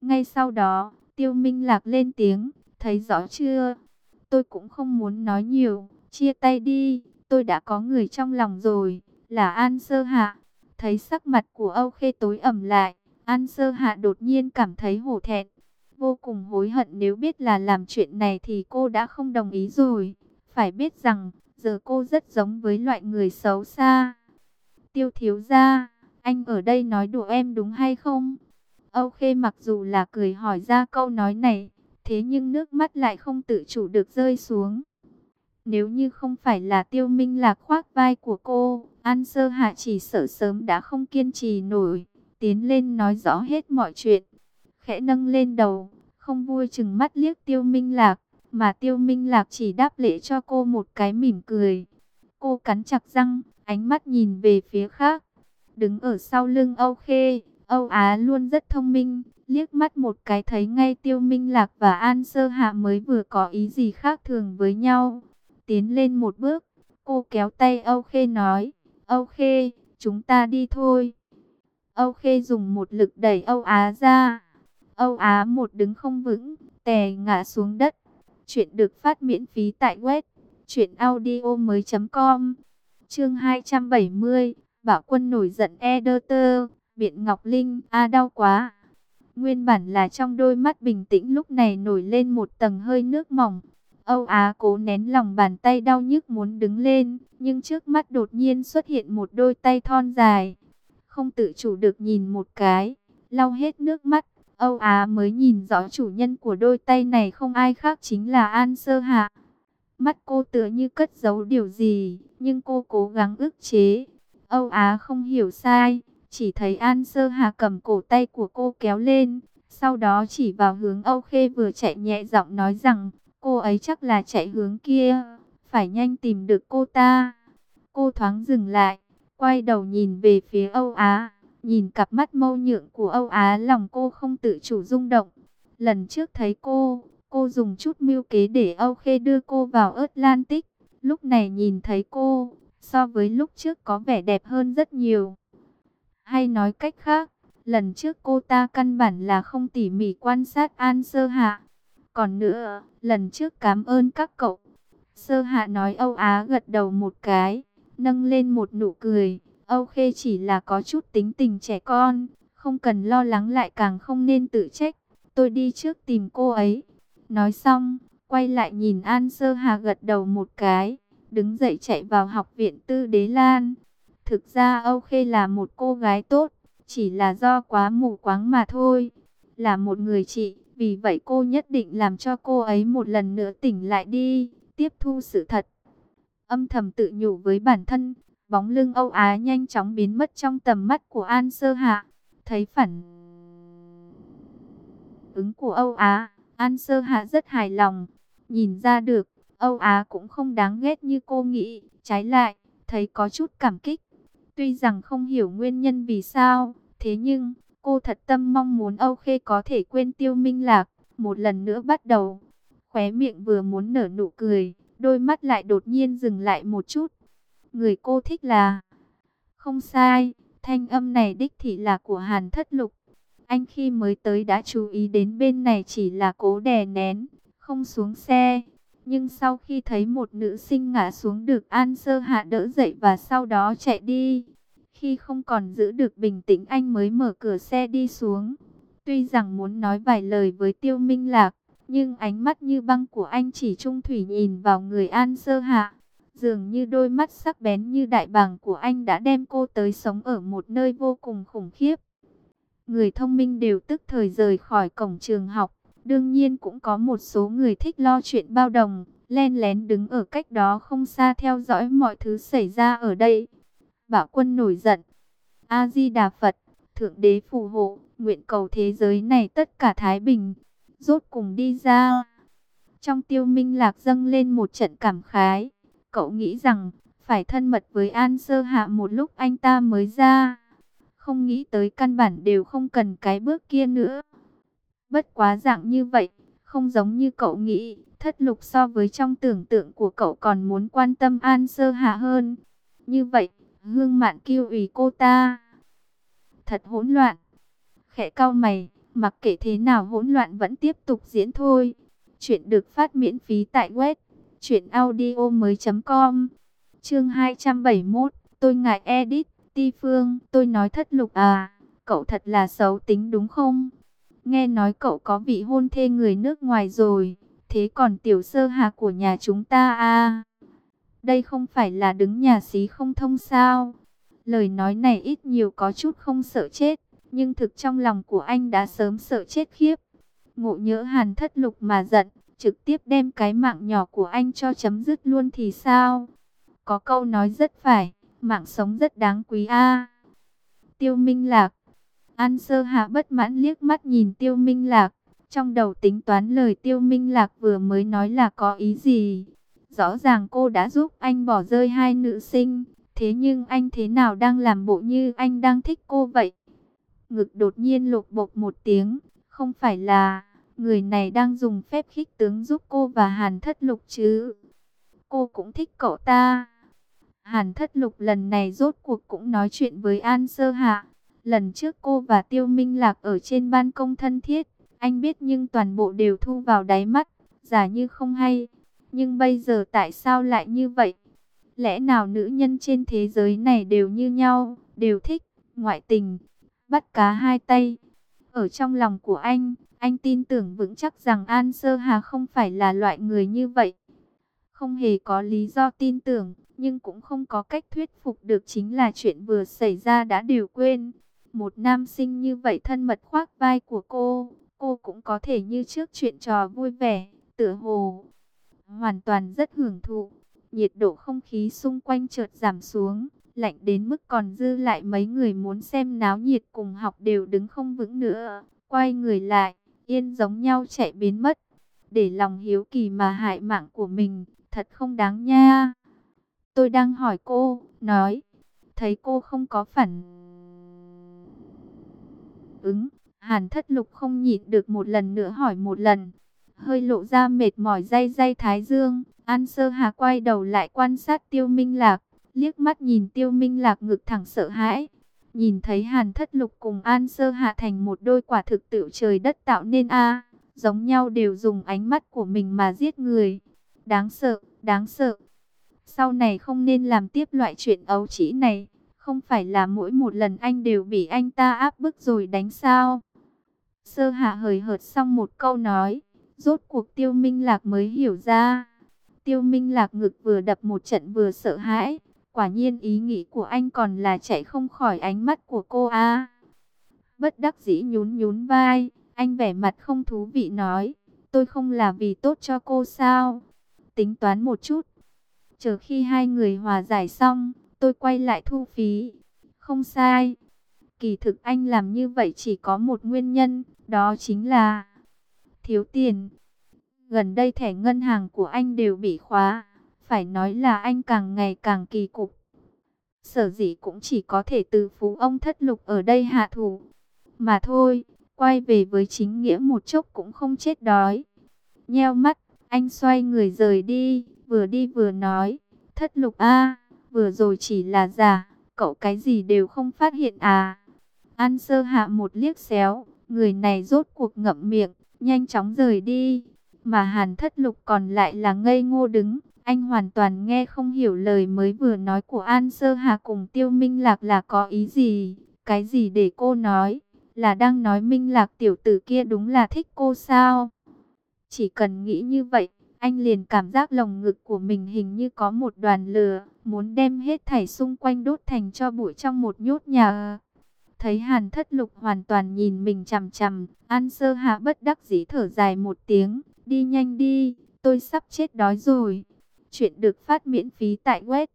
Ngay sau đó, Tiêu Minh Lạc lên tiếng, thấy rõ chưa? Tôi cũng không muốn nói nhiều, chia tay đi, tôi đã có người trong lòng rồi, là An Sơ Hạ. Thấy sắc mặt của Âu Khê tối ẩm lại, An Sơ Hạ đột nhiên cảm thấy hổ thẹn, vô cùng hối hận, nếu biết là làm chuyện này thì cô đã không đồng ý rồi. Phải biết rằng, giờ cô rất giống với loại người xấu xa. Tiêu thiếu gia, anh ở đây nói đùa em đúng hay không? Âu Khê mặc dù là cười hỏi ra câu nói này, thế nhưng nước mắt lại không tự chủ được rơi xuống. Nếu như không phải là Tiêu Minh Lạc khoác vai của cô, An Sơ Hạ chỉ sợ sớm đã không kiên trì nổi, tiến lên nói rõ hết mọi chuyện. Khẽ nâng lên đầu, không vui chừng mắt liếc Tiêu Minh Lạc, mà Tiêu Minh Lạc chỉ đáp lễ cho cô một cái mỉm cười. Cô cắn chặt răng, ánh mắt nhìn về phía khác. Đứng ở sau lưng Âu Khê, Âu Á luôn rất thông minh, liếc mắt một cái thấy ngay Tiêu Minh Lạc và An Sơ Hạ mới vừa có ý gì khác thường với nhau. Tiến lên một bước, cô kéo tay Âu Khê nói, Âu Khê, chúng ta đi thôi. Âu Khê dùng một lực đẩy Âu Á ra. Âu Á một đứng không vững, tè ngã xuống đất. Chuyện được phát miễn phí tại web truyệnaudiomoi.com. Chương 270, Bảo Quân nổi giận editor, Biện Ngọc Linh, đau quá. Nguyên bản là trong đôi mắt bình tĩnh lúc này nổi lên một tầng hơi nước mỏng. Âu Á cố nén lòng bàn tay đau nhức muốn đứng lên, nhưng trước mắt đột nhiên xuất hiện một đôi tay thon dài. Không tự chủ được nhìn một cái, lau hết nước mắt, Âu Á mới nhìn rõ chủ nhân của đôi tay này không ai khác chính là An Sơ Hạ. Mắt cô tựa như cất giấu điều gì, nhưng cô cố gắng ức chế. Âu Á không hiểu sai, chỉ thấy An Sơ Hạ cầm cổ tay của cô kéo lên, sau đó chỉ vào hướng Âu Khê vừa chạy, nhẹ giọng nói rằng, cô ấy chắc là chạy hướng kia, phải nhanh tìm được cô ta. Cô thoáng dừng lại, quay đầu nhìn về phía Âu Á, nhìn cặp mắt mâu nhượng của Âu Á, lòng cô không tự chủ rung động. Lần trước thấy cô dùng chút mưu kế để Âu Khê đưa cô vào Atlantic. Lúc này nhìn thấy cô, so với lúc trước có vẻ đẹp hơn rất nhiều. Hay nói cách khác, lần trước cô ta căn bản là không tỉ mỉ quan sát An Sơ Hạ. Còn nữa, lần trước cảm ơn các cậu. Sơ Hạ nói. Âu Á gật đầu một cái, nâng lên một nụ cười. Âu Khê chỉ là có chút tính tình trẻ con, không cần lo lắng, lại càng không nên tự trách. Tôi đi trước tìm cô ấy. Nói xong, quay lại nhìn An Sơ Hà gật đầu một cái, đứng dậy chạy vào học viện Tư Đế Lan. Thực ra Âu Khê là một cô gái tốt, chỉ là do quá mù quáng mà thôi. Là một người chị, vì vậy cô nhất định làm cho cô ấy một lần nữa tỉnh lại đi, tiếp thu sự thật. Âm thầm tự nhủ với bản thân, bóng lưng Âu Á nhanh chóng biến mất trong tầm mắt của An Sơ Hạ. Thấy phản ứng của Âu Á, An Sơ Hạ rất hài lòng. Nhìn ra được, Âu Á cũng không đáng ghét như cô nghĩ, trái lại, thấy có chút cảm kích. Tuy rằng không hiểu nguyên nhân vì sao, thế nhưng cô thật tâm mong muốn Âu Khê có thể quên Tiêu Minh Lạc, một lần nữa bắt đầu. Khóe miệng vừa muốn nở nụ cười, đôi mắt lại đột nhiên dừng lại một chút. Người cô thích là... Không sai, thanh âm này đích thị là của Hàn Thất Lục. Anh khi mới tới đã chú ý đến bên này, chỉ là cố đè nén, không xuống xe. Nhưng sau khi thấy một nữ sinh ngã xuống được An Sơ Hạ đỡ dậy và sau đó chạy đi, khi không còn giữ được bình tĩnh, anh mới mở cửa xe đi xuống. Tuy rằng muốn nói vài lời với Tiêu Minh Lạc, nhưng ánh mắt như băng của anh chỉ trung thủy nhìn vào người An Sơ Hạ. Dường như đôi mắt sắc bén như đại bàng của anh đã đem cô tới sống ở một nơi vô cùng khủng khiếp. Người thông minh đều tức thời rời khỏi cổng trường học. Đương nhiên cũng có một số người thích lo chuyện bao đồng, len lén đứng ở cách đó không xa theo dõi mọi thứ xảy ra ở đây. Bảo Quân nổi giận. A Di Đà Phật, Thượng Đế phù hộ, nguyện cầu thế giới này tất cả thái bình. Rốt cùng đi ra. Trong Tiêu Minh Lạc dâng lên một trận cảm khái. Cậu nghĩ rằng phải thân mật với An Sơ Hạ một lúc anh ta mới ra. Không nghĩ tới căn bản đều không cần cái bước kia nữa. Bất quá dạng như vậy, không giống như cậu nghĩ. Thất Lục so với trong tưởng tượng của cậu còn muốn quan tâm An Sơ Hạ hơn. Như vậy, Hương Mạn kiêu ủy cô ta. Thật hỗn loạn. Khẽ cau mày, Mặc kệ thế nào hỗn loạn vẫn tiếp tục diễn thôi. Chuyện được phát miễn phí tại web truyệnaudiomoi.com. Chương 271, tôi ngại edit. Ti Phương, tôi nói Thất Lục à, cậu thật là xấu tính đúng không? Nghe nói cậu có vị hôn thê người nước ngoài rồi, thế còn Tiểu Sơ Hà của nhà chúng ta à? Đây không phải là đứng nhà xí không thông sao? Lời nói này ít nhiều có chút không sợ chết, nhưng thực trong lòng của anh đã sớm sợ chết khiếp. Ngộ nhỡ Hàn Thất Lục mà giận, trực tiếp đem cái mạng nhỏ của anh cho chấm dứt luôn thì sao? Có câu nói rất phải, mạng sống rất đáng quý a. Tiêu Minh Lạc. An Sơ Hạ bất mãn liếc mắt nhìn Tiêu Minh Lạc, trong đầu tính toán lời Tiêu Minh Lạc vừa mới nói là có ý gì. Rõ ràng cô đã giúp anh bỏ rơi hai nữ sinh, thế nhưng anh thế nào đang làm bộ như anh đang thích cô vậy? Ngực đột nhiên lột bột một tiếng, không phải là người này đang dùng phép khích tướng giúp cô và Hàn Thất Lục chứ? Cô cũng thích cậu ta. Hàn Thất Lục lần này rốt cuộc cũng nói chuyện với An Sơ Hạ. Lần trước cô và Tiêu Minh Lạc ở trên ban công thân thiết, anh biết nhưng toàn bộ đều thu vào đáy mắt, giả như không hay. Nhưng bây giờ tại sao lại như vậy? Lẽ nào nữ nhân trên thế giới này đều như nhau, đều thích ngoại tình, bắt cá hai tay? Ở trong lòng của anh tin tưởng vững chắc rằng An Sơ Hà không phải là loại người như vậy. Không hề có lý do tin tưởng, nhưng cũng không có cách thuyết phục được, chính là chuyện vừa xảy ra đã đều quên. Một nam sinh như vậy thân mật khoác vai của cô cũng có thể như trước chuyện trò vui vẻ, tựa hồ hoàn toàn rất hưởng thụ. Nhiệt độ không khí xung quanh chợt giảm xuống, lạnh đến mức còn dư lại mấy người muốn xem náo nhiệt cùng học đều đứng không vững nữa, quay người lại, yên giống nhau chạy biến mất. Để lòng hiếu kỳ mà hại mạng của mình, thật không đáng nha. Tôi đang hỏi cô, nói, thấy cô không có phản ứng. Hàn Thất Lục không nhịn được một lần nữa hỏi một lần, hơi lộ ra mệt mỏi day day thái dương. An Sơ Hà quay đầu lại quan sát Tiêu Minh Lạc, liếc mắt nhìn Tiêu Minh Lạc ngực thẳng sợ hãi. Nhìn thấy Hàn Thất Lục cùng An Sơ Hà thành một đôi quả thực tự trời đất tạo nên a, giống nhau đều dùng ánh mắt của mình mà giết người. Đáng sợ, đáng sợ. Sau này không nên làm tiếp loại chuyện ấu trĩ này. Không phải là mỗi một lần anh đều bị anh ta áp bức rồi đánh sao? Sơ Hạ hời hợt xong một câu nói, rốt cuộc Tiêu Minh Lạc mới hiểu ra. Tiêu Minh Lạc ngực vừa đập một trận vừa sợ hãi. Quả nhiên ý nghĩ của anh còn là chạy không khỏi ánh mắt của cô a. Bất đắc dĩ nhún nhún vai, anh vẻ mặt không thú vị nói, tôi không là vì tốt cho cô sao? Tính toán một chút, chờ khi hai người hòa giải xong, tôi quay lại thu phí. Không sai. Kỳ thực anh làm như vậy chỉ có một nguyên nhân, đó chính là thiếu tiền. Gần đây thẻ ngân hàng của anh đều bị khóa, phải nói là anh càng ngày càng kỳ cục. Sở dĩ cũng chỉ có thể từ phú ông Thất Lục ở đây hạ thủ mà thôi. Quay về với chính nghĩa một chốc cũng không chết đói. Nheo mắt, anh xoay người rời đi vừa nói, Thất Lục a, vừa rồi chỉ là giả, cậu cái gì đều không phát hiện à? An Sơ Hạ một liếc xéo, người này rốt cuộc ngậm miệng, nhanh chóng rời đi. Mà Hàn Thất Lục còn lại là ngây ngô đứng, anh hoàn toàn nghe không hiểu lời mới vừa nói của An Sơ Hạ cùng Tiêu Minh Lạc là có ý gì. Cái gì để cô nói, là đang nói Minh Lạc tiểu tử kia đúng là thích cô sao? Chỉ cần nghĩ như vậy, anh liền cảm giác lồng ngực của mình hình như có một đoàn lửa, muốn đem hết thảy xung quanh đốt thành tro bụi trong một nhốt nhà. Thấy Hàn Thất Lục hoàn toàn nhìn mình chằm chằm, An Sơ Hạ bất đắc dĩ thở dài một tiếng, đi nhanh đi, tôi sắp chết đói rồi. Chuyện được phát miễn phí tại web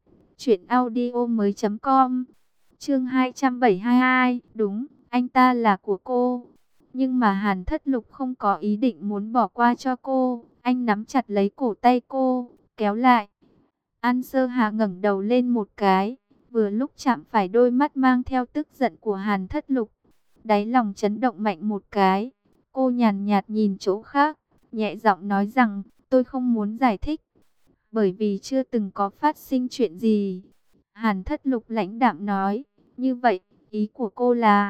truyệnaudiomoi.com. Chương 272, đúng, anh ta là của cô. Nhưng mà Hàn Thất Lục không có ý định muốn bỏ qua cho cô, anh nắm chặt lấy cổ tay cô, kéo lại. An Sơ Hà ngẩng đầu lên một cái, vừa lúc chạm phải đôi mắt mang theo tức giận của Hàn Thất Lục. Đáy lòng chấn động mạnh một cái, cô nhàn nhạt nhìn chỗ khác, nhẹ giọng nói rằng, tôi không muốn giải thích, bởi vì chưa từng có phát sinh chuyện gì. Hàn Thất Lục lãnh đạm nói, như vậy, ý của cô là,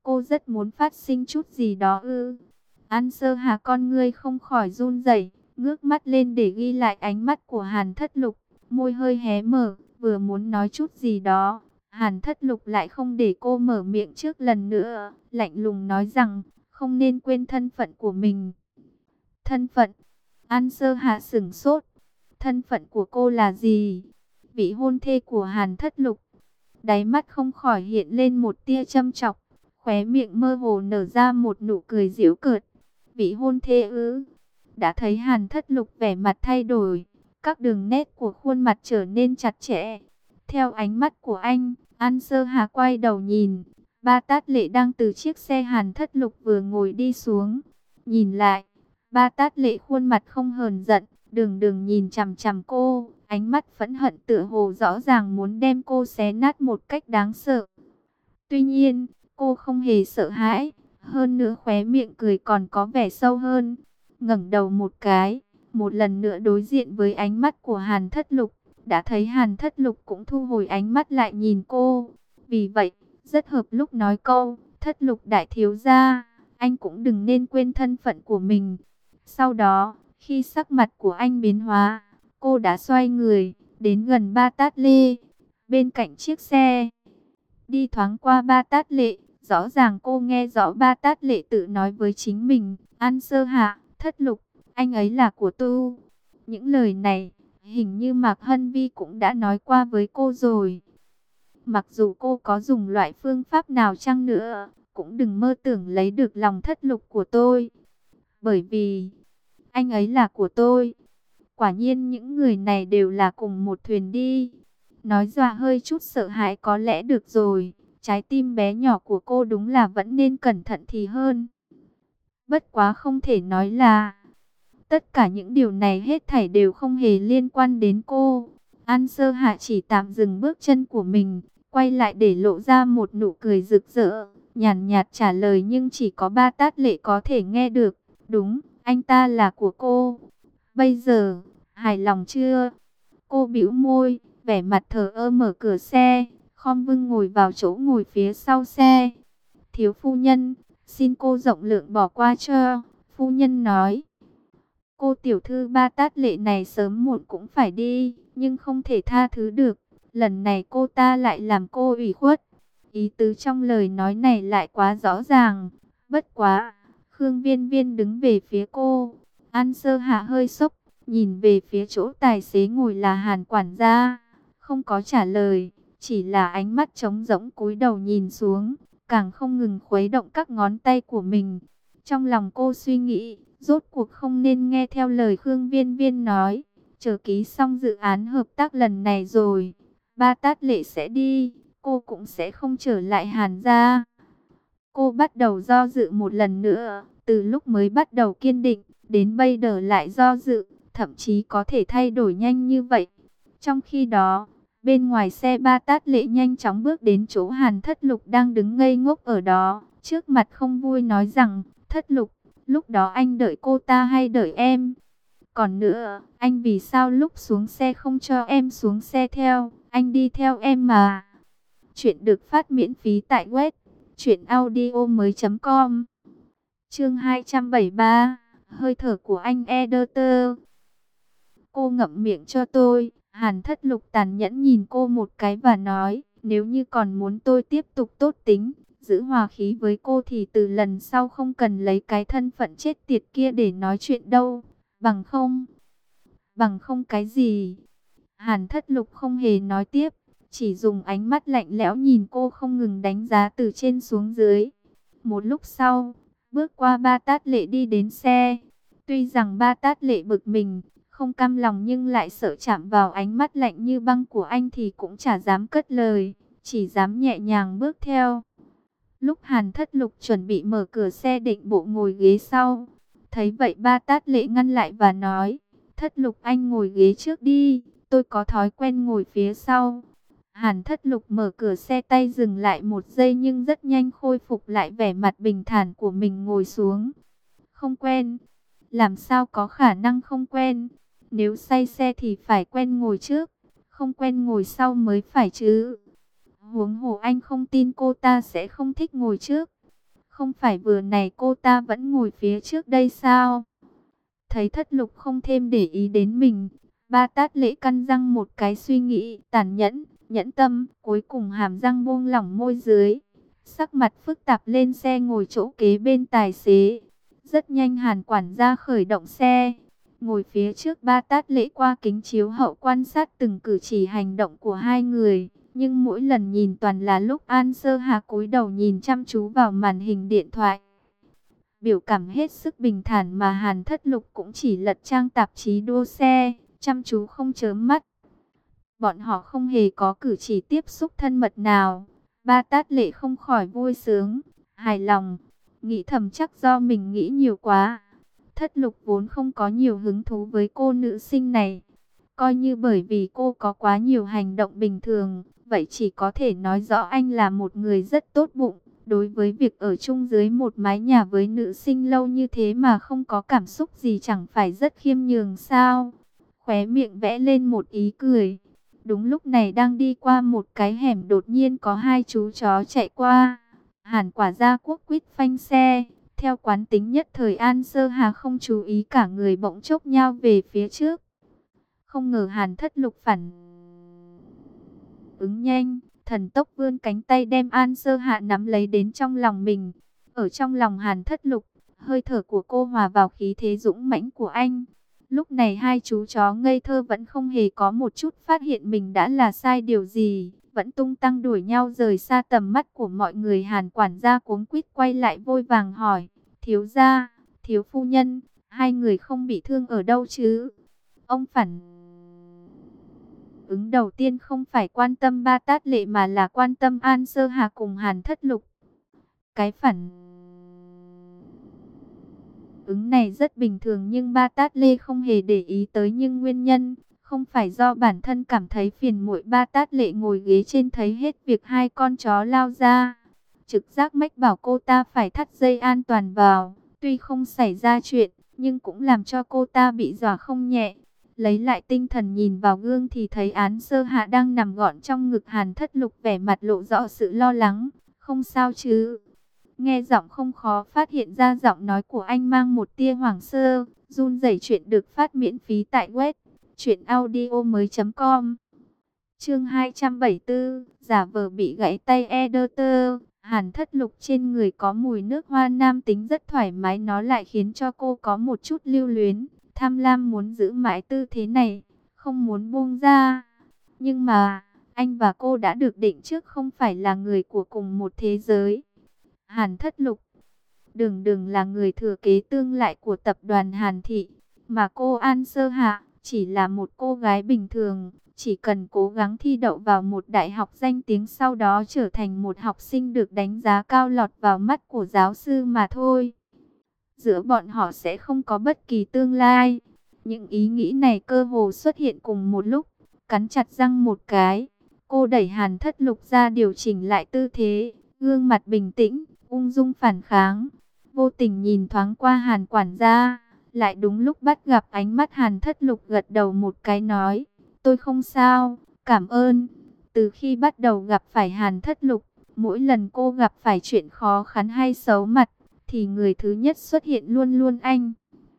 Cô rất muốn phát sinh chút gì đó ư? An Sơ Hà con ngươi không khỏi run rẩy, ngước mắt lên để ghi lại ánh mắt của Hàn Thất Lục, môi hơi hé mở, vừa muốn nói chút gì đó. Hàn Thất Lục lại không để cô mở miệng trước lần nữa, lạnh lùng nói rằng, không nên quên thân phận của mình. Thân phận? An Sơ Hạ sửng sốt. Thân phận của cô là gì? Vị hôn thê của Hàn Thất Lục. Đáy mắt không khỏi hiện lên một tia châm chọc, khóe miệng mơ hồ nở ra một nụ cười giễu cợt. Vị hôn thê ư? Đã thấy Hàn Thất Lục vẻ mặt thay đổi, các đường nét của khuôn mặt trở nên chặt chẽ. Theo ánh mắt của anh, An Sơ Hà quay đầu nhìn, Ba Tát Lệ đang từ chiếc xe Hàn Thất Lục vừa ngồi đi xuống. Nhìn lại, Ba Tát Lệ khuôn mặt không hờn giận, đường đường nhìn chằm chằm cô, ánh mắt phẫn hận tựa hồ rõ ràng muốn đem cô xé nát một cách đáng sợ. Tuy nhiên, cô không hề sợ hãi, hơn nữa khóe miệng cười còn có vẻ sâu hơn. Ngẩng đầu một cái, một lần nữa đối diện với ánh mắt của Hàn Thất Lục, đã thấy Hàn Thất Lục cũng thu hồi ánh mắt lại nhìn cô. Vì vậy, rất hợp lúc nói câu, Thất Lục đại thiếu gia, anh cũng đừng nên quên thân phận của mình. Sau đó, khi sắc mặt của anh biến hóa, cô đã xoay người, đến gần Ba Tát Lê, bên cạnh chiếc xe. Đi thoáng qua Ba Tát Lệ, rõ ràng cô nghe rõ Ba Tát Lệ tự nói với chính mình, An Sơ Hạ, Thất Lục, anh ấy là của tôi. Những lời này, hình như Mạc Hân Vi cũng đã nói qua với cô rồi. Mặc dù cô có dùng loại phương pháp nào chăng nữa, cũng đừng mơ tưởng lấy được lòng Thất Lục của tôi. Bởi vì, anh ấy là của tôi. Quả nhiên những người này đều là cùng một thuyền đi. Nói dọa hơi chút sợ hãi có lẽ được rồi. Trái tim bé nhỏ của cô đúng là vẫn nên cẩn thận thì hơn. Bất quá không thể nói là tất cả những điều này hết thảy đều không hề liên quan đến cô. An Sơ Hạ chỉ tạm dừng bước chân của mình, quay lại để lộ ra một nụ cười rực rỡ, nhàn nhạt trả lời nhưng chỉ có Ba Tát Lệ có thể nghe được. Đúng, anh ta là của cô. Bây giờ, hài lòng chưa? Cô bĩu môi, vẻ mặt thờ ơ mở cửa xe, khom lưng ngồi vào chỗ ngồi phía sau xe. Thiếu phu nhân, xin cô rộng lượng bỏ qua cho. Phu nhân nói, cô tiểu thư Ba Tát Lệ này sớm muộn cũng phải đi, nhưng không thể tha thứ được. Lần này cô ta lại làm cô ủy khuất. Ý tứ trong lời nói này lại quá rõ ràng. Bất quá, Khương Viên Viên đứng về phía cô. An Sơ Hạ hơi sốc, nhìn về phía chỗ tài xế ngồi là Hàn quản gia, không có trả lời, chỉ là ánh mắt trống rỗng cúi đầu nhìn xuống, càng không ngừng khuấy động các ngón tay của mình. Trong lòng cô suy nghĩ, rốt cuộc không nên nghe theo lời Khương Viên Viên nói, chờ ký xong dự án hợp tác lần này rồi, Ba Tát Lệ sẽ đi, cô cũng sẽ không trở lại Hàn gia. Cô bắt đầu do dự một lần nữa, từ lúc mới bắt đầu kiên định, đến bây giờ lại do dự, thậm chí có thể thay đổi nhanh như vậy. Trong khi đó, bên ngoài xe Ba Tát Lệ nhanh chóng bước đến chỗ Hàn Thất Lục đang đứng ngây ngốc ở đó, trước mặt không vui nói rằng, Thất Lục, lúc đó anh đợi cô ta hay đợi em? Còn nữa, anh vì sao lúc xuống xe không cho em xuống xe theo, anh đi theo em mà. Chuyện được phát miễn phí tại web truyệnaudiomoi.com. Chương 273, hơi thở của anh Ederter. Cô ngậm miệng cho tôi. Hàn Thất Lục tàn nhẫn nhìn cô một cái và nói, nếu như còn muốn tôi tiếp tục tốt tính, giữ hòa khí với cô thì từ lần sau không cần lấy cái thân phận chết tiệt kia để nói chuyện đâu. Bằng không cái gì? Hàn Thất Lục không hề nói tiếp, chỉ dùng ánh mắt lạnh lẽo nhìn cô không ngừng đánh giá từ trên xuống dưới. Một lúc sau, bước qua Ba Tát Lệ đi đến xe. Tuy rằng Ba Tát Lệ bực mình, không cam lòng nhưng lại sợ chạm vào ánh mắt lạnh như băng của anh thì cũng chả dám cất lời, chỉ dám nhẹ nhàng bước theo. Lúc Hàn Thất Lục chuẩn bị mở cửa xe định bộ ngồi ghế sau, thấy vậy Ba Tát Lệ ngăn lại và nói, Thất Lục anh ngồi ghế trước đi, tôi có thói quen ngồi phía sau. Hàn Thất Lục mở cửa xe tay dừng lại một giây nhưng rất nhanh khôi phục lại vẻ mặt bình thản của mình ngồi xuống. Không quen, làm sao có khả năng không quen, nếu say xe thì phải quen ngồi trước, không quen ngồi sau mới phải chứ. Huống hồ anh không tin cô ta sẽ không thích ngồi trước. Không phải vừa này cô ta vẫn ngồi phía trước đây sao? Thấy Thất Lục không thêm để ý đến mình, Ba Tát Lễ căn răng một cái suy nghĩ tàn nhẫn, nhẫn tâm, cuối cùng hàm răng buông lỏng môi dưới. Sắc mặt phức tạp lên xe ngồi chỗ kế bên tài xế. Rất nhanh Hàn quản gia khởi động xe. Ngồi phía trước Ba Tát Lễ qua kính chiếu hậu quan sát từng cử chỉ hành động của hai người. Nhưng mỗi lần nhìn toàn là lúc An Sơ Hà cúi đầu nhìn chăm chú vào màn hình điện thoại. Biểu cảm hết sức bình thản mà Hàn Thất Lục cũng chỉ lật trang tạp chí đua xe, chăm chú không chớm mắt. Bọn họ không hề có cử chỉ tiếp xúc thân mật nào. Ba Tát Lệ không khỏi vui sướng, hài lòng, nghĩ thầm chắc do mình nghĩ nhiều quá. Thất Lục vốn không có nhiều hứng thú với cô nữ sinh này. Coi như bởi vì cô có quá nhiều hành động bình thường, vậy chỉ có thể nói rõ anh là một người rất tốt bụng. Đối với việc ở chung dưới một mái nhà với nữ sinh lâu như thế mà không có cảm xúc gì chẳng phải rất khiêm nhường sao? Khóe miệng vẽ lên một ý cười. Đúng lúc này đang đi qua một cái hẻm đột nhiên có hai chú chó chạy qua. Hàn quả gia quốc quýt phanh xe. Theo quán tính nhất thời An Sơ Hà không chú ý cả người bỗng chốc nhao về phía trước. Không ngờ Hàn Thất Lục phản ứng nhanh, thần tốc vươn cánh tay đem An Sơ Hạ nắm lấy đến trong lòng mình. Ở trong lòng Hàn Thất Lục, hơi thở của cô hòa vào khí thế dũng mãnh của anh. Lúc này hai chú chó ngây thơ vẫn không hề có một chút phát hiện mình đã là sai điều gì, vẫn tung tăng đuổi nhau rời xa tầm mắt của mọi người. Hàn quản gia cuống quýt quay lại vội vàng hỏi, thiếu gia, thiếu phu nhân, hai người không bị thương ở đâu chứ? Ông phản ứng đầu tiên không phải quan tâm Ba Tát Lệ mà là quan tâm An Sơ Hà cùng Hàn Thất Lục. Cái phản ứng này rất bình thường nhưng Ba Tát Lê không hề để ý tới, nhưng nguyên nhân không phải do bản thân cảm thấy phiền muội. Ba Tát Lệ ngồi ghế trên thấy hết việc hai con chó lao ra, trực giác mách bảo cô ta phải thắt dây an toàn vào. Tuy không xảy ra chuyện nhưng cũng làm cho cô ta bị dọa không nhẹ. Lấy lại tinh thần nhìn vào gương thì thấy Án Sơ Hạ đang nằm gọn trong ngực Hàn Thất Lục, vẻ mặt lộ rõ sự lo lắng. Không sao chứ? Nghe giọng không khó phát hiện ra giọng nói của anh mang một tia hoảng sơ, run rẩy. Chuyện được phát miễn phí tại web truyệnaudiomoi.com. Chương 274, giả vờ bị gãy tay editor. Hàn Thất Lục trên người có mùi nước hoa nam tính rất thoải mái, nó lại khiến cho cô có một chút lưu luyến, tham lam muốn giữ mãi tư thế này, không muốn buông ra. Nhưng mà, anh và cô đã được định trước không phải là người của cùng một thế giới. Hàn Thất Lục đường đường là người thừa kế tương lai của tập đoàn Hàn Thị, mà cô An Sơ Hạ chỉ là một cô gái bình thường, chỉ cần cố gắng thi đậu vào một đại học danh tiếng, sau đó trở thành một học sinh được đánh giá cao lọt vào mắt của giáo sư mà thôi. Giữa bọn họ sẽ không có bất kỳ tương lai. Những ý nghĩ này cơ hồ xuất hiện cùng một lúc. Cắn chặt răng một cái, cô đẩy Hàn Thất Lục ra điều chỉnh lại tư thế, gương mặt bình tĩnh, ung dung phản kháng. Vô tình nhìn thoáng qua Hàn quản gia, lại đúng lúc bắt gặp ánh mắt Hàn Thất Lục, gật đầu một cái nói, tôi không sao, cảm ơn. Từ khi bắt đầu gặp phải Hàn Thất Lục, mỗi lần cô gặp phải chuyện khó khăn hay xấu mặt, thì người thứ nhất xuất hiện luôn luôn anh.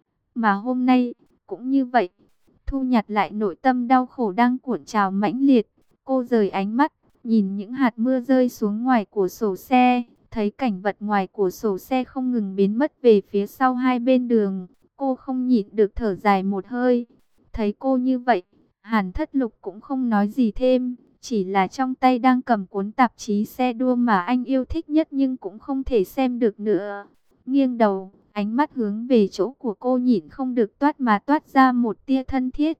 Mà hôm nay, cũng như vậy. Thu nhặt lại nội tâm đau khổ đang cuộn trào mãnh liệt, cô rời ánh mắt, nhìn những hạt mưa rơi xuống ngoài cửa sổ xe, thấy cảnh vật ngoài cửa sổ xe không ngừng biến mất về phía sau hai bên đường. Cô không nhịn được thở dài một hơi. Thấy cô như vậy, Hàn Thất Lục cũng không nói gì thêm, chỉ là trong tay đang cầm cuốn tạp chí xe đua mà anh yêu thích nhất nhưng cũng không thể xem được nữa. Nghiêng đầu, ánh mắt hướng về chỗ của cô, nhịn không được toát ra một tia thân thiết.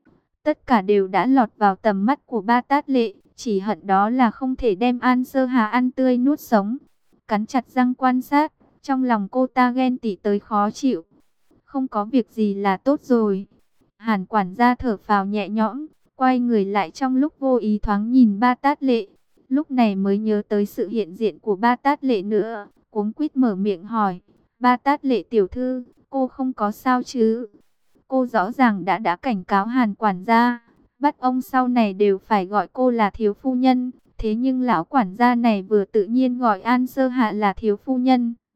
Tất cả đều đã lọt vào tầm mắt của Ba Tát Lệ, chỉ hận đó là không thể đem An Sơ Hà ăn tươi nuốt sống. Cắn chặt răng quan sát, trong lòng cô ta ghen tị tới khó chịu. Không có việc gì là tốt rồi. Hàn quản gia thở phào nhẹ nhõm, quay người lại trong lúc vô ý thoáng nhìn Ba Tát Lệ. Lúc này mới nhớ tới sự hiện diện của Ba Tát Lệ nữa, cuống quýt mở miệng hỏi, Ba Tát Lệ tiểu thư, cô không có sao chứ? Cô rõ ràng đã cảnh cáo Hàn quản gia, bắt ông sau này đều phải gọi cô là thiếu phu nhân. Thế nhưng lão quản gia này vừa tự nhiên gọi An Sơ Hạ là thiếu phu nhân,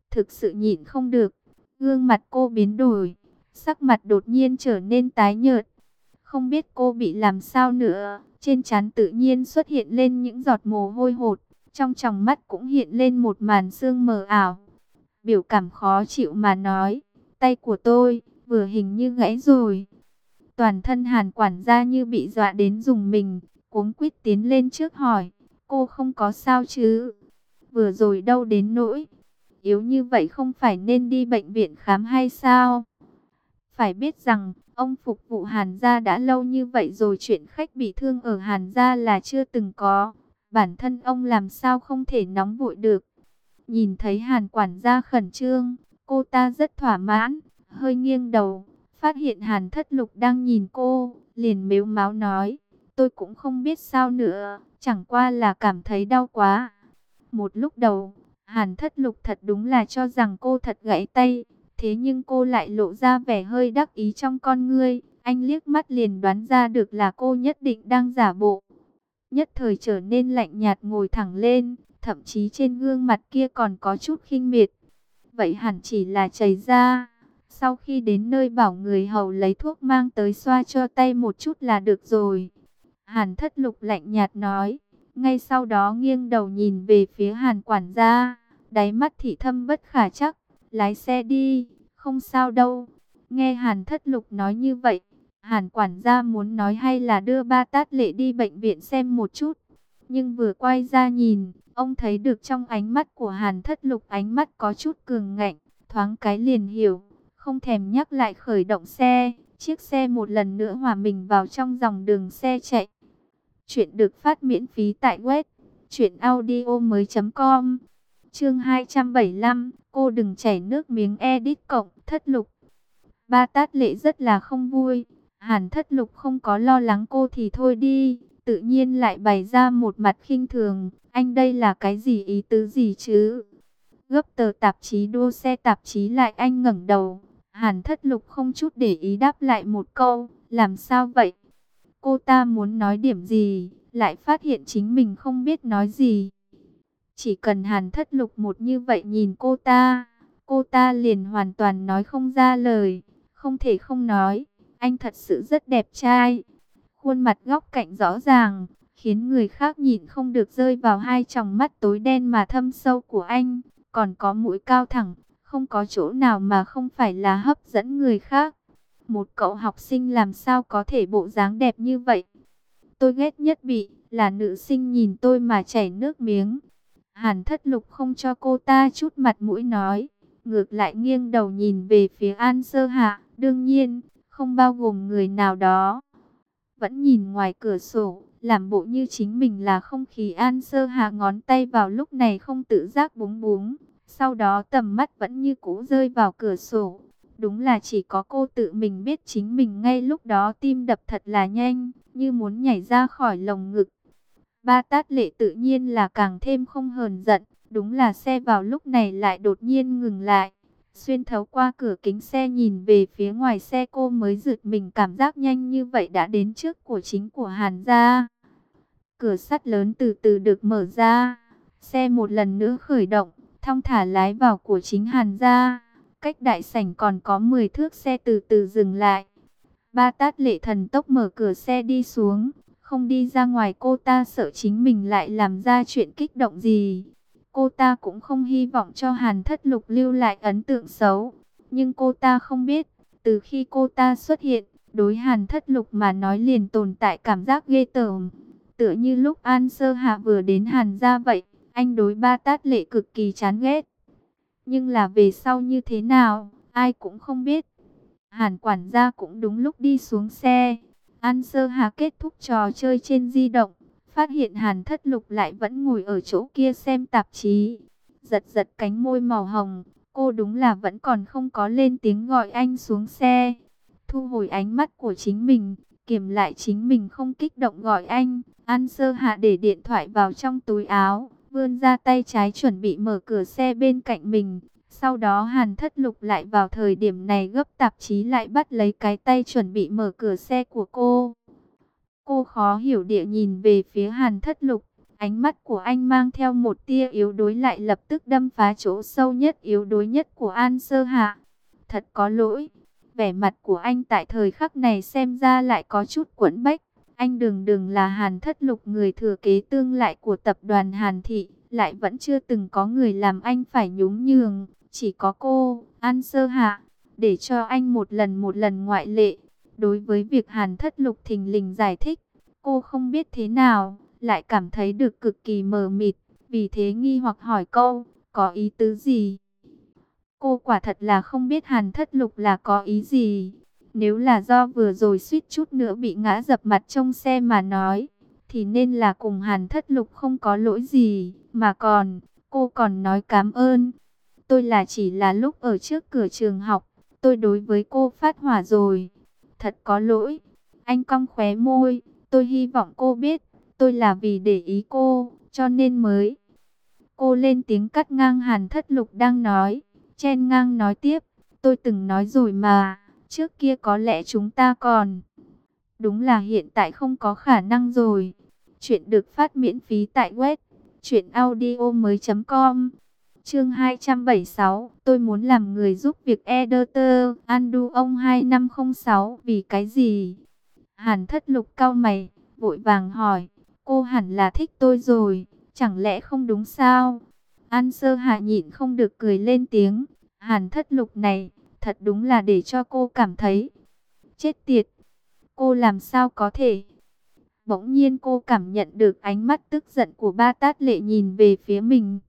thực sự nhịn không được. Gương mặt cô biến đổi, sắc mặt đột nhiên trở nên tái nhợt. Không biết cô bị làm sao nữa, trên trán tự nhiên xuất hiện lên những giọt mồ hôi hột, trong tròng mắt cũng hiện lên một màn sương mờ ảo. Biểu cảm khó chịu mà nói, tay của tôi vừa hình như gãy rồi. Toàn thân Hàn quản gia như bị dọa đến rùng mình, cuống quýt tiến lên trước hỏi, cô không có sao chứ? Vừa rồi đâu đến nỗi yếu như vậy, không phải nên đi bệnh viện khám hay sao? Phải biết rằng, ông phục vụ Hàn gia đã lâu như vậy rồi, chuyện khách bị thương ở Hàn gia là chưa từng có. Bản thân ông làm sao không thể nóng vội được. Nhìn thấy Hàn quản gia khẩn trương, cô ta rất thỏa mãn, hơi nghiêng đầu, phát hiện Hàn Thất Lục đang nhìn cô, liền mếu máo nói, tôi cũng không biết sao nữa, chẳng qua là cảm thấy đau quá. Một lúc đầu, Hàn Thất Lục thật đúng là cho rằng cô thật gãy tay, thế nhưng cô lại lộ ra vẻ hơi đắc ý trong con ngươi, anh liếc mắt liền đoán ra được là cô nhất định đang giả bộ. Nhất thời trở nên lạnh nhạt ngồi thẳng lên, thậm chí trên gương mặt kia còn có chút khinh miệt. Vậy hẳn chỉ là chảy ra. Sau khi đến nơi bảo người hầu lấy thuốc mang tới xoa cho tay một chút là được rồi. Hàn Thất Lục lạnh nhạt nói. Ngay sau đó nghiêng đầu nhìn về phía Hàn quản gia. Đáy mắt thị thâm bất khả chắc. Lái xe đi, không sao đâu. Nghe Hàn Thất Lục nói như vậy, Hàn quản gia muốn nói hay là đưa Ba Tát Lệ đi bệnh viện xem một chút. Nhưng vừa quay ra nhìn, ông thấy được trong ánh mắt của Hàn Thất Lục ánh mắt có chút cường ngạnh, thoáng cái liền hiểu, không thèm nhắc lại khởi động xe, chiếc xe một lần nữa hòa mình vào trong dòng đường xe chạy. Chuyện được phát miễn phí tại web truyệnaudiomoi.com. Chương 275, cô đừng chảy nước miếng edit cộng Thất Lục. Ba Tát Lệ rất là không vui, Hàn Thất Lục không có lo lắng cô thì thôi đi, tự nhiên lại bày ra một mặt khinh thường, anh đây là cái gì, ý tứ gì chứ? Gấp tờ tạp chí đua xe tạp chí lại, anh ngẩng đầu. Hàn Thất Lục không chút để ý đáp lại một câu, làm sao vậy? Cô ta muốn nói điểm gì, lại phát hiện chính mình không biết nói gì. Chỉ cần Hàn Thất Lục một như vậy nhìn cô ta liền hoàn toàn nói không ra lời. Không thể không nói, anh thật sự rất đẹp trai. Khuôn mặt góc cạnh rõ ràng, khiến người khác nhìn không được rơi vào hai tròng mắt tối đen mà thâm sâu của anh. Còn có mũi cao thẳng, không có chỗ nào mà không phải là hấp dẫn người khác. Một cậu học sinh làm sao có thể bộ dáng đẹp như vậy? Tôi ghét nhất bị là nữ sinh nhìn tôi mà chảy nước miếng. Hàn Thất Lục không cho cô ta chút mặt mũi nói, ngược lại nghiêng đầu nhìn về phía An Sơ Hạ, đương nhiên, không bao gồm người nào đó. Vẫn nhìn ngoài cửa sổ, làm bộ như chính mình là không khí. An Sơ Hạ ngón tay vào lúc này không tự giác búng búng, sau đó tầm mắt vẫn như cũ rơi vào cửa sổ. Đúng là chỉ có cô tự mình biết chính mình ngay lúc đó tim đập thật là nhanh, như muốn nhảy ra khỏi lồng ngực. Ba Tát Lệ tự nhiên là càng thêm không hờn giận, đúng là xe vào lúc này lại đột nhiên ngừng lại. Xuyên thấu qua cửa kính xe nhìn về phía ngoài xe, cô mới giật mình, cảm giác nhanh như vậy đã đến trước của chính của Hàn gia. Cửa sắt lớn từ từ được mở ra, xe một lần nữa khởi động, thong thả lái vào của chính Hàn gia. Cách đại sảnh còn có 10 thước, xe từ từ dừng lại. Ba Tát Lệ thần tốc mở cửa xe đi xuống, không đi ra ngoài, cô ta sợ chính mình lại làm ra chuyện kích động gì. Cô ta cũng không hy vọng cho Hàn Thất Lục lưu lại ấn tượng xấu. Nhưng cô ta không biết, từ khi cô ta xuất hiện, đối Hàn Thất Lục mà nói liền tồn tại cảm giác ghê tởm. Tựa như lúc An Sơ Hạ vừa đến Hàn gia vậy, anh đối Ba Tát Lệ cực kỳ chán ghét. Nhưng là về sau như thế nào, ai cũng không biết. Hàn quản gia cũng đúng lúc đi xuống xe. An Sơ Hà kết thúc trò chơi trên di động, phát hiện Hàn Thất Lục lại vẫn ngồi ở chỗ kia xem tạp chí. Giật giật cánh môi màu hồng, cô đúng là vẫn còn không có lên tiếng gọi anh xuống xe. Thu hồi ánh mắt của chính mình, kiềm lại chính mình không kích động gọi anh. An Sơ Hạ để điện thoại vào trong túi áo, vươn ra tay trái chuẩn bị mở cửa xe bên cạnh mình. Sau đó Hàn Thất Lục lại vào thời điểm này gấp tạp chí lại bắt lấy cái tay chuẩn bị mở cửa xe của cô. Cô khó hiểu địa nhìn về phía Hàn Thất Lục. Ánh mắt của anh mang theo một tia yếu đuối lại lập tức đâm phá chỗ sâu nhất yếu đuối nhất của An Sơ Hạ. Thật có lỗi. Vẻ mặt của anh tại thời khắc này xem ra lại có chút quẫn bách. Anh đừng đừng là Hàn Thất Lục, người thừa kế tương lai của tập đoàn Hàn Thị, lại vẫn chưa từng có người làm anh phải nhún nhường. Chỉ có cô, An Sơ Hạ, để cho anh một lần ngoại lệ. Đối với việc Hàn Thất Lục thình lình giải thích, cô không biết thế nào, lại cảm thấy được cực kỳ mờ mịt. Vì thế nghi hoặc hỏi câu, có ý tứ gì? Cô quả thật là không biết Hàn Thất Lục là có ý gì. Nếu là do vừa rồi suýt chút nữa bị ngã dập mặt trong xe mà nói, thì nên là cùng Hàn Thất Lục không có lỗi gì, mà còn, cô còn nói cảm ơn. Tôi là chỉ là lúc ở trước cửa trường học, tôi đối với cô phát hỏa rồi. Thật có lỗi. Anh cong khóe môi, tôi hy vọng cô biết, tôi là vì để ý cô, cho nên mới. Cô lên tiếng cắt ngang Hàn Thất Lục đang nói, chen ngang nói tiếp, tôi từng nói rồi mà, trước kia có lẽ chúng ta còn. Đúng là hiện tại không có khả năng rồi. Chuyện được phát miễn phí tại web truyệnaudiomoi.com. Chương 276, tôi muốn làm người giúp việc editor, Andu ông 2506, vì cái gì? Hàn Thất Lục cau mày, vội vàng hỏi, cô hẳn là thích tôi rồi, chẳng lẽ không đúng sao? An Sơ Hạ nhịn không được cười lên tiếng, Hàn Thất Lục này, thật đúng là để cho cô cảm thấy. Chết tiệt, cô làm sao có thể? Bỗng nhiên cô cảm nhận được ánh mắt tức giận của Ba Tát Lệ nhìn về phía mình.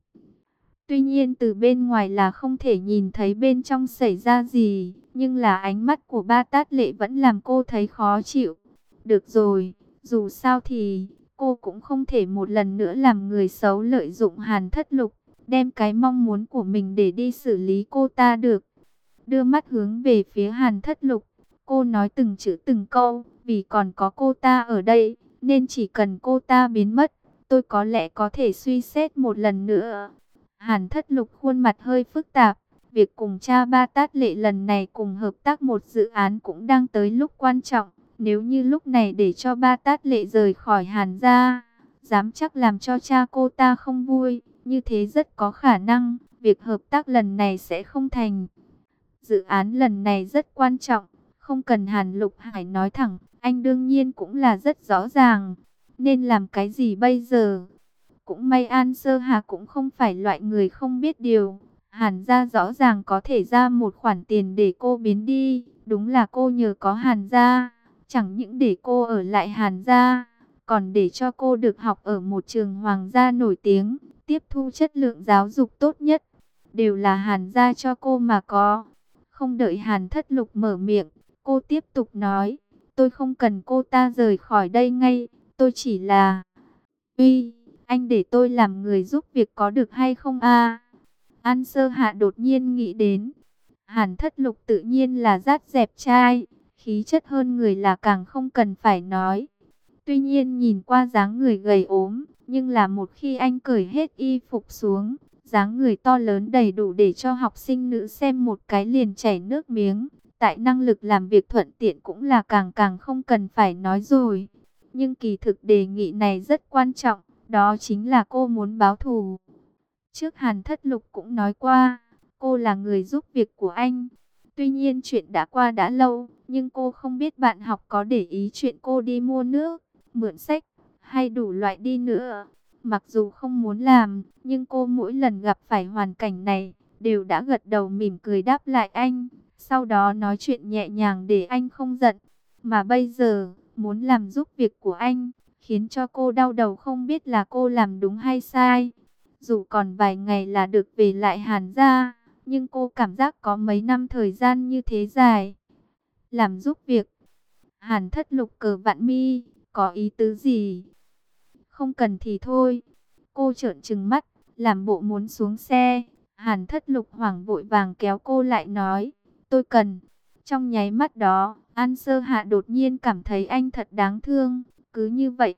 Tuy nhiên từ bên ngoài là không thể nhìn thấy bên trong xảy ra gì, nhưng là ánh mắt của Ba Tát Lệ vẫn làm cô thấy khó chịu. Được rồi, dù sao thì cô cũng không thể một lần nữa làm người xấu lợi dụng Hàn Thất Lục, đem cái mong muốn của mình để đi xử lý cô ta được. Đưa mắt hướng về phía Hàn Thất Lục, cô nói từng chữ từng câu, vì còn có cô ta ở đây, nên chỉ cần cô ta biến mất, tôi có lẽ có thể suy xét một lần nữa. Hàn Thất Lục khuôn mặt hơi phức tạp, việc cùng cha Ba Tát Lệ lần này cùng hợp tác một dự án cũng đang tới lúc quan trọng. Nếu như lúc này để cho Ba Tát Lệ rời khỏi Hàn gia, dám chắc làm cho cha cô ta không vui, như thế rất có khả năng việc hợp tác lần này sẽ không thành. Dự án lần này rất quan trọng, không cần Hàn Lục Hải nói thẳng, anh đương nhiên cũng là rất rõ ràng. Nên làm cái gì bây giờ? Cũng may An Sơ Hà cũng không phải loại người không biết điều. Hàn gia rõ ràng có thể ra một khoản tiền để cô biến đi. Đúng là cô nhờ có Hàn gia, chẳng những để cô ở lại Hàn gia, còn để cho cô được học ở một trường hoàng gia nổi tiếng, tiếp thu chất lượng giáo dục tốt nhất. Đều là Hàn gia cho cô mà có. Không đợi Hàn Thất Lục mở miệng, cô tiếp tục nói, tôi không cần cô ta rời khỏi đây ngay, tôi chỉ là... Uy, anh để tôi làm người giúp việc có được hay không a? An Sơ Hạ đột nhiên nghĩ đến, Hàn Thất Lục tự nhiên là rát dẹp trai, khí chất hơn người là càng không cần phải nói. Tuy nhiên nhìn qua dáng người gầy ốm, nhưng là một khi anh cởi hết y phục xuống, dáng người to lớn đầy đủ để cho học sinh nữ xem một cái liền chảy nước miếng. Tại năng lực làm việc thuận tiện cũng là càng càng không cần phải nói rồi. Nhưng kỳ thực đề nghị này rất quan trọng, đó chính là cô muốn báo thù. Trước Hàn Thất Lục cũng nói qua, cô là người giúp việc của anh. Tuy nhiên chuyện đã qua đã lâu, nhưng cô không biết bạn học có để ý chuyện cô đi mua nước, mượn sách, hay đủ loại đi nữa. Mặc dù không muốn làm, nhưng cô mỗi lần gặp phải hoàn cảnh này, đều đã gật đầu mỉm cười đáp lại anh. Sau đó nói chuyện nhẹ nhàng để anh không giận. Mà bây giờ, muốn làm giúp việc của anh, khiến cho cô đau đầu không biết là cô làm đúng hay sai. Dù còn vài ngày là được về lại Hàn gia, nhưng cô cảm giác có mấy năm thời gian như thế dài. Làm giúp việc. Hàn Thất Lục cờ vặn mi, có ý tứ gì? Không cần thì thôi. Cô trợn trừng mắt, làm bộ muốn xuống xe. Hàn Thất Lục hoảng vội vàng kéo cô lại nói, tôi cần. Trong nháy mắt đó, An Sơ Hạ đột nhiên cảm thấy anh thật đáng thương. Cứ như vậy,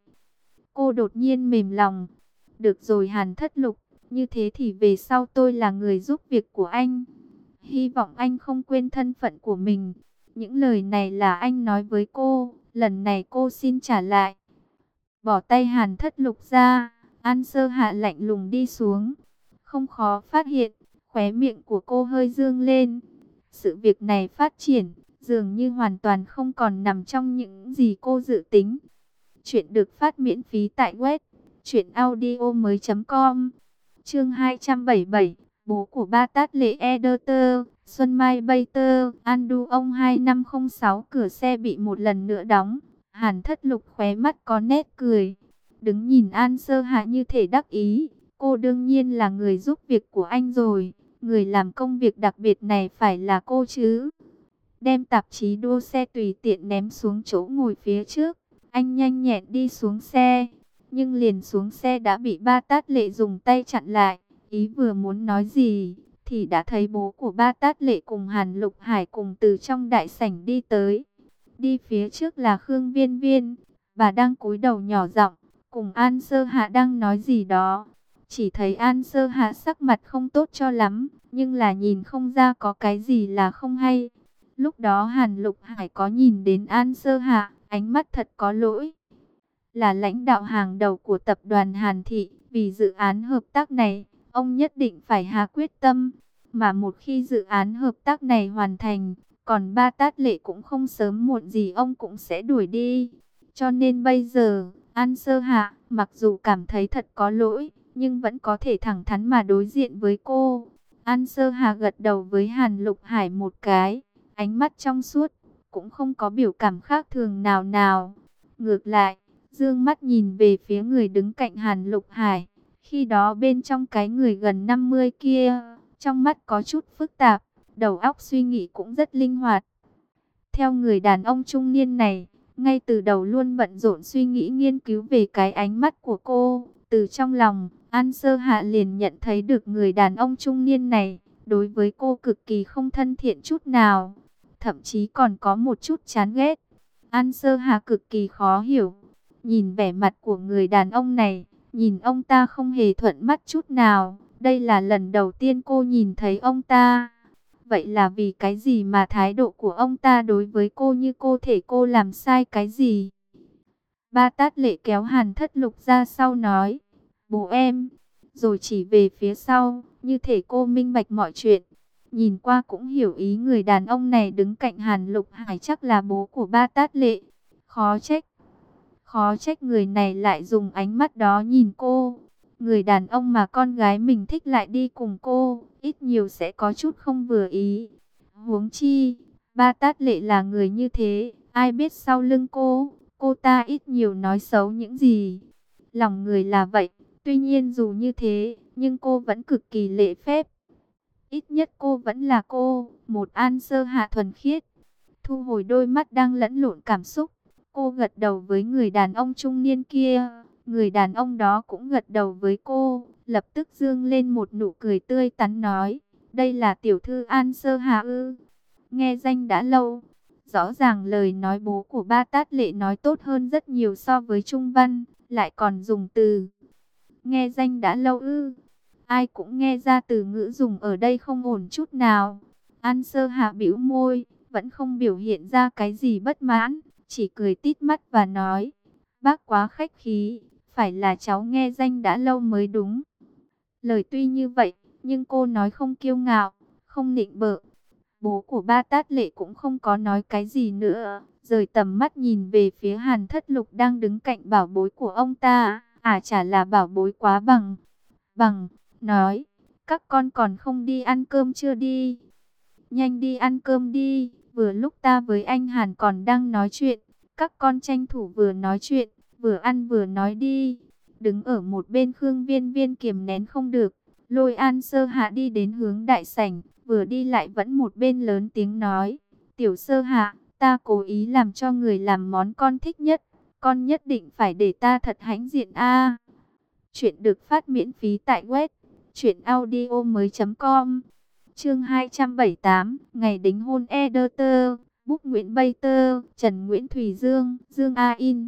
cô đột nhiên mềm lòng. Được rồi Hàn Thất Lục, như thế thì về sau tôi là người giúp việc của anh. Hy vọng anh không quên thân phận của mình. Những lời này là anh nói với cô, lần này cô xin trả lại. Bỏ tay Hàn Thất Lục ra, An Sơ Hạ lạnh lùng đi xuống. Không khó phát hiện, khóe miệng của cô hơi dương lên. Sự việc này phát triển, dường như hoàn toàn không còn nằm trong những gì cô dự tính. Chuyện được phát miễn phí tại web truyệnaudiomoi.com. Chương 277, bố của Ba Tát Lệ Ederter, Xuân Mai Bater, Andu ông 2506. Cửa xe bị một lần nữa đóng. Hàn Thất Lục khóe mắt có nét cười, đứng nhìn An Sơ Hạ như thể đắc ý. Cô đương nhiên là người giúp việc của anh rồi, người làm công việc đặc biệt này phải là cô chứ. Đem tạp chí đua xe tùy tiện ném xuống chỗ ngồi phía trước, anh nhanh nhẹn đi xuống xe. Nhưng liền xuống xe đã bị Ba Tát Lệ dùng tay chặn lại. Ý vừa muốn nói gì thì đã thấy bố của Ba Tát Lệ cùng Hàn Lục Hải cùng từ trong đại sảnh đi tới. Đi phía trước là Khương Viên Viên, bà đang cúi đầu nhỏ giọng cùng An Sơ Hạ đang nói gì đó. Chỉ thấy An Sơ Hạ sắc mặt không tốt cho lắm, nhưng là nhìn không ra có cái gì là không hay. Lúc đó Hàn Lục Hải có nhìn đến An Sơ Hạ, ánh mắt thật có lỗi. Là lãnh đạo hàng đầu của tập đoàn Hàn Thị, vì dự án hợp tác này, ông nhất định phải hạ quyết tâm. Mà một khi dự án hợp tác này hoàn thành, còn Ba Tát Lệ cũng không sớm muộn gì ông cũng sẽ đuổi đi. Cho nên bây giờ, An Sơ Hạ, mặc dù cảm thấy thật có lỗi, nhưng vẫn có thể thẳng thắn mà đối diện với cô. An Sơ Hạ gật đầu với Hàn Lục Hải một cái, ánh mắt trong suốt, cũng không có biểu cảm khác thường nào nào. Ngược lại, dương mắt nhìn về phía người đứng cạnh Hàn Lục Hải. Khi đó bên trong cái người gần 50 kia, trong mắt có chút phức tạp, đầu óc suy nghĩ cũng rất linh hoạt. Theo người đàn ông trung niên này, ngay từ đầu luôn bận rộn suy nghĩ nghiên cứu về cái ánh mắt của cô. Từ trong lòng, An Sơ Hạ liền nhận thấy được người đàn ông trung niên này, đối với cô cực kỳ không thân thiện chút nào. Thậm chí còn có một chút chán ghét. An Sơ Hạ cực kỳ khó hiểu. Nhìn vẻ mặt của người đàn ông này, nhìn ông ta không hề thuận mắt chút nào. Đây là lần đầu tiên cô nhìn thấy ông ta. Vậy là vì cái gì mà thái độ của ông ta đối với cô như cô thể cô làm sai cái gì? Ba Tát Lệ kéo Hàn Thất Lục ra sau nói, bố em, rồi chỉ về phía sau, như thể cô minh bạch mọi chuyện. Nhìn qua cũng hiểu ý người đàn ông này đứng cạnh Hàn Lục Hải chắc là bố của Ba Tát Lệ. Khó trách người này lại dùng ánh mắt đó nhìn cô. Người đàn ông mà con gái mình thích lại đi cùng cô, ít nhiều sẽ có chút không vừa ý. Huống chi, Ba Tát Lệ là người như thế, ai biết sau lưng cô ta ít nhiều nói xấu những gì. Lòng người là vậy, tuy nhiên dù như thế, nhưng cô vẫn cực kỳ lễ phép. Ít nhất cô vẫn là cô, một An Sơ Hạ thuần khiết. Thu hồi đôi mắt đang lẫn lộn cảm xúc, cô gật đầu với người đàn ông trung niên kia. Người đàn ông đó cũng gật đầu với cô, lập tức dương lên một nụ cười tươi tắn nói, đây là tiểu thư An Sơ Hạ ư? Nghe danh đã lâu. Rõ ràng lời nói bố của Ba Tát Lệ nói tốt hơn rất nhiều so với Trung Văn, lại còn dùng từ nghe danh đã lâu ư? Ai cũng nghe ra từ ngữ dùng ở đây không ổn chút nào. An Sơ Hạ bĩu môi, vẫn không biểu hiện ra cái gì bất mãn, chỉ cười tít mắt và nói, bác quá khách khí, phải là cháu nghe danh đã lâu mới đúng. Lời tuy như vậy, nhưng cô nói không kiêu ngạo, không nịnh bợ. Bố của Ba Tát Lệ cũng không có nói cái gì nữa, rời tầm mắt nhìn về phía Hàn Thất Lục đang đứng cạnh bảo bối của ông ta. Chả là bảo bối quá bằng, nói, các con còn không đi ăn cơm chưa đi? Nhanh đi ăn cơm đi, vừa lúc ta với anh Hàn còn đang nói chuyện, các con tranh thủ vừa nói chuyện, vừa ăn vừa nói đi. Đứng ở một bên Khương Viên Viên kiềm nén không được, lôi An Sơ Hạ đi đến hướng đại sảnh, vừa đi lại vẫn một bên lớn tiếng nói, tiểu Sơ Hạ, ta cố ý làm cho người làm món con thích nhất, con nhất định phải để ta thật hãnh diện a. Chuyện được phát miễn phí tại web truyệnaudiomoi.com. Chương 278, ngày đính hôn Ederter, Book Nguyễn Bater, Trần Nguyễn Thùy Dương, Dương A In.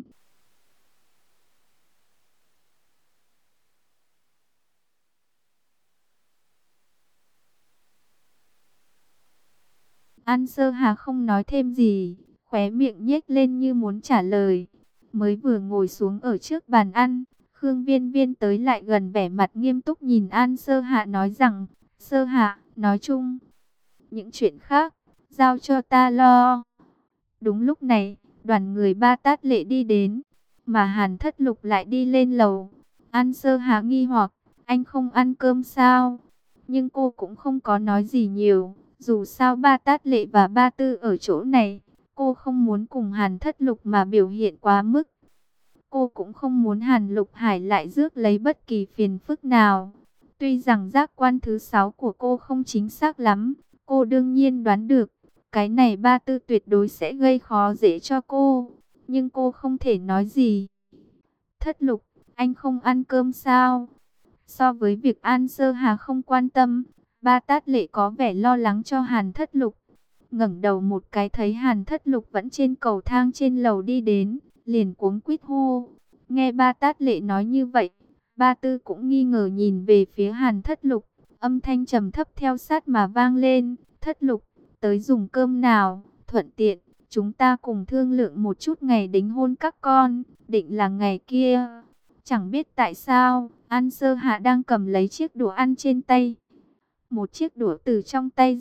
An Sơ Hà không nói thêm gì, khóe miệng nhếch lên như muốn trả lời. Mới vừa ngồi xuống ở trước bàn ăn, Khương Viên Viên tới lại gần, vẻ mặt nghiêm túc nhìn An Sơ Hạ nói rằng, Sơ Hạ, nói chung, những chuyện khác, giao cho ta lo. Đúng lúc này, đoàn người Ba Tát Lệ đi đến, mà Hàn Thất Lục lại đi lên lầu. An Sơ Hạ nghi hoặc, anh không ăn cơm sao? Nhưng cô cũng không có nói gì nhiều, dù sao Ba Tát Lệ và Ba Tư ở chỗ này, cô không muốn cùng Hàn Thất Lục mà biểu hiện quá mức. Cô cũng không muốn Hàn Lục Hải lại rước lấy bất kỳ phiền phức nào. Tuy rằng giác quan thứ 6 của cô không chính xác lắm, cô đương nhiên đoán được, cái này Ba Tư tuyệt đối sẽ gây khó dễ cho cô. Nhưng cô không thể nói gì. Thất Lục, anh không ăn cơm sao? So với việc An Sơ Hà không quan tâm, Ba Tát Lệ có vẻ lo lắng cho Hàn Thất Lục. Ngẩng đầu một cái thấy Hàn Thất Lục vẫn trên cầu thang trên lầu đi đến, liền cuống quýt hô. Nghe Ba Tát Lệ nói như vậy, Ba Tư cũng nghi ngờ nhìn về phía Hàn Thất Lục, âm thanh trầm thấp theo sát mà vang lên. Thất Lục, tới dùng cơm nào, thuận tiện, chúng ta cùng thương lượng một chút ngày đính hôn các con, định là ngày kia. Chẳng biết tại sao, An Sơ Hạ đang cầm lấy chiếc đũa ăn trên tay. Một chiếc đũa từ trong tay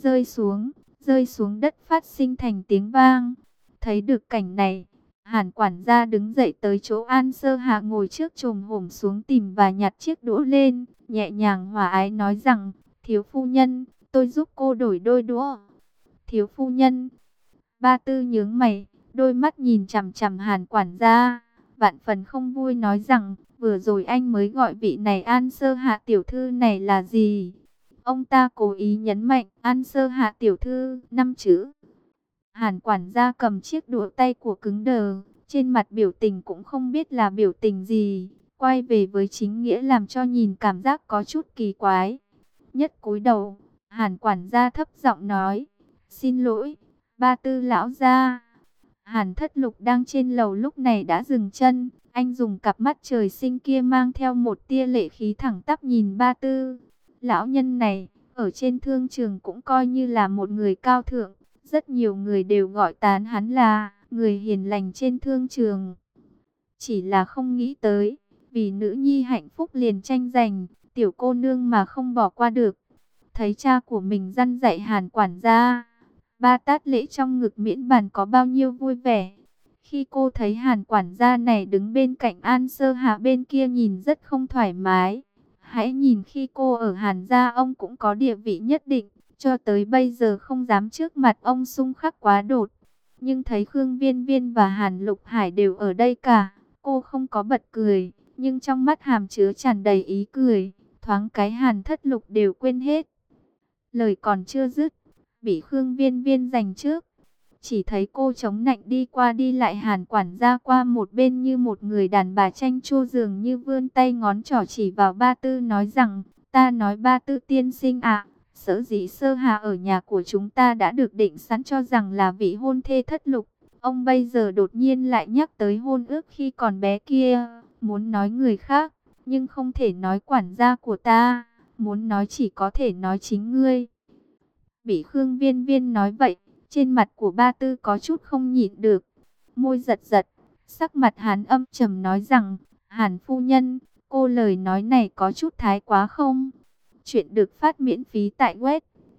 rơi xuống đất phát sinh thành tiếng vang. Thấy được cảnh này, Hàn quản gia đứng dậy tới chỗ An Sơ Hạ ngồi trước chồm hổm xuống tìm và nhặt chiếc đũa lên, nhẹ nhàng hòa ái nói rằng, thiếu phu nhân, tôi giúp cô đổi đôi đũa. Thiếu phu nhân, Ba Tư nhướng mày, đôi mắt nhìn chằm chằm Hàn quản gia, vạn phần không vui nói rằng, vừa rồi anh mới gọi vị này An Sơ Hạ tiểu thư này là gì? Ông ta cố ý nhấn mạnh, An Sơ Hạ tiểu thư, 5 chữ. Hàn quản gia cầm chiếc đũa, tay của cứng đờ, trên mặt biểu tình cũng không biết là biểu tình gì, quay về với chính nghĩa làm cho nhìn cảm giác có chút kỳ quái. Nhất cúi đầu, Hàn quản gia thấp giọng nói, xin lỗi, Ba Tư lão gia. Hàn Thất Lục đang trên lầu lúc này đã dừng chân, anh dùng cặp mắt trời sinh kia mang theo một tia lệ khí thẳng tắp nhìn Ba Tư. Lão nhân này, ở trên thương trường cũng coi như là một người cao thượng, rất nhiều người đều gọi tán hắn là người hiền lành trên thương trường. Chỉ là không nghĩ tới, vì nữ nhi hạnh phúc liền tranh giành, tiểu cô nương mà không bỏ qua được. Thấy cha của mình răn dạy Hàn quản gia, Ba Tát Lễ trong ngực miễn bàn có bao nhiêu vui vẻ. Khi cô thấy Hàn quản gia này đứng bên cạnh An Sơ Hạ bên kia nhìn rất không thoải mái. Hãy nhìn khi cô ở Hàn gia ông cũng có địa vị nhất định, cho tới bây giờ không dám trước mặt ông xung khắc quá đột. Nhưng thấy Khương Viên Viên và Hàn Lục Hải đều ở đây cả, cô không có bật cười, nhưng trong mắt hàm chứa tràn đầy ý cười, thoáng cái Hàn Thất Lục đều quên hết. Lời còn chưa dứt, bị Khương Viên Viên giành trước. Chỉ thấy cô chống nạnh đi qua đi lại, Hàn quản gia qua một bên như một người đàn bà chanh chua, dường như vươn tay ngón trỏ chỉ vào Ba Tư nói rằng, ta nói Ba Tư tiên sinh ạ, sở dĩ Sơ Hà ở nhà của chúng ta đã được định sẵn cho rằng là vị hôn thê Thất Lục. Ông bây giờ đột nhiên lại nhắc tới hôn ước khi còn bé kia, muốn nói người khác, nhưng không thể nói quản gia của ta, muốn nói chỉ có thể nói chính ngươi. Bị Khương Viên Viên nói vậy, trên mặt của Ba Tư có chút không nhịn được, môi giật giật, sắc mặt hắn âm trầm nói rằng, Hàn phu nhân, cô lời nói này có chút thái quá không? Chuyện được phát miễn phí tại web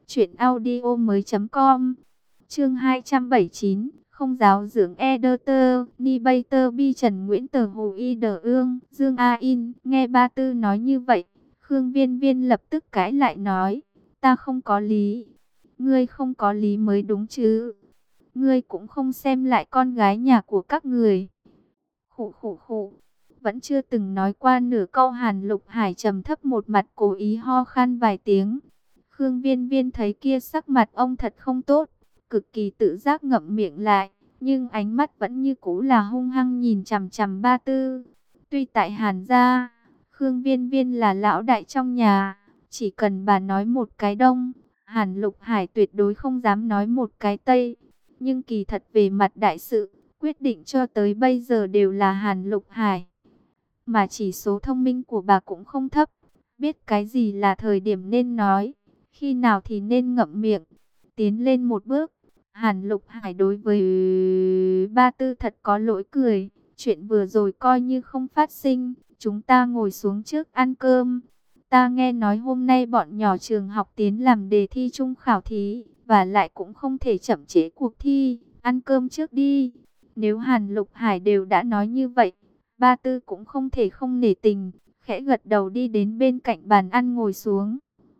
truyệnaudiomoi.com. Chương 279, không giáo dưỡng editor, ni bay tơ bi Trần Nguyễn Tờ Hồ Y Đờ Ương, Dương A In. Nghe Ba Tư nói như vậy, Khương Viên Viên lập tức cãi lại nói, ta không có lý. Ngươi không có lý mới đúng chứ. Ngươi cũng không xem lại con gái nhà của các người. Khụ khụ khụ. Vẫn chưa từng nói qua nửa câu, Hàn Lục Hải trầm thấp một mặt cố ý ho khan vài tiếng. Khương Viên Viên thấy kia sắc mặt ông thật không tốt, cực kỳ tự giác ngậm miệng lại, nhưng ánh mắt vẫn như cũ là hung hăng nhìn chằm chằm Ba Tư. Tuy tại Hàn gia, Khương Viên Viên là lão đại trong nhà, chỉ cần bà nói một cái đông, Hàn Lục Hải tuyệt đối không dám nói một cái tây. Nhưng kỳ thật về mặt đại sự, quyết định cho tới bây giờ đều là Hàn Lục Hải. Mà chỉ số thông minh của bà cũng không thấp, biết cái gì là thời điểm nên nói, khi nào thì nên ngậm miệng. Tiến lên một bước, Hàn Lục Hải đối với Ba Tư thật có lỗi cười. Chuyện vừa rồi coi như không phát sinh, chúng ta ngồi xuống trước ăn cơm. Ta nghe nói hôm nay bọn nhỏ trường học tiến làm đề thi chung khảo thí, và lại cũng không thể chậm trễ cuộc thi, ăn cơm trước đi. Nếu Hàn Lục Hải đều đã nói như vậy, Ba Tư cũng không thể không nể tình, khẽ gật đầu đi đến bên cạnh bàn ăn ngồi xuống.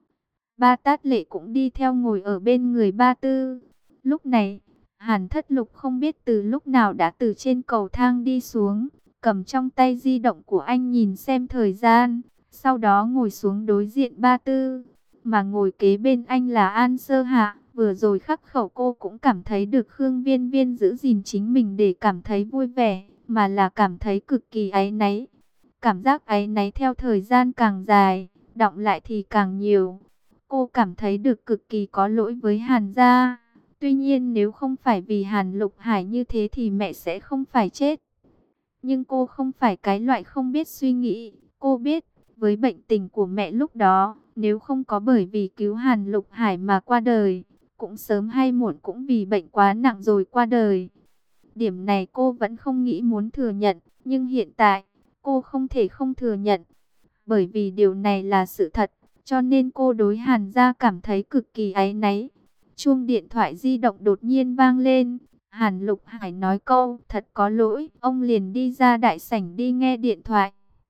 Ba Tát Lệ cũng đi theo ngồi ở bên người Ba Tư. Lúc này, Hàn Thất Lục không biết từ lúc nào đã từ trên cầu thang đi xuống, cầm trong tay di động của anh nhìn xem thời gian, sau đó ngồi xuống đối diện Ba Tư. Mà ngồi kế bên anh là An Sơ Hạ, vừa rồi khắc khẩu cô cũng cảm thấy được Khương Viên Viên giữ gìn chính mình để cảm thấy vui vẻ, mà là cảm thấy cực kỳ áy náy. Cảm giác áy náy theo thời gian càng dài, đọng lại thì càng nhiều. Cô cảm thấy được cực kỳ có lỗi với Hàn gia. Tuy nhiên nếu không phải vì Hàn Lục Hải như thế thì mẹ sẽ không phải chết. Nhưng cô không phải cái loại không biết suy nghĩ. Cô biết, với bệnh tình của mẹ lúc đó, nếu không có bởi vì cứu Hàn Lục Hải mà qua đời, cũng sớm hay muộn cũng vì bệnh quá nặng rồi qua đời. Điểm này cô vẫn không nghĩ muốn thừa nhận, nhưng hiện tại, cô không thể không thừa nhận. Bởi vì điều này là sự thật, cho nên cô đối Hàn gia cảm thấy cực kỳ áy náy. Chuông điện thoại di động đột nhiên vang lên. Hàn Lục Hải nói câu thật có lỗi, ông liền đi ra đại sảnh đi nghe điện thoại.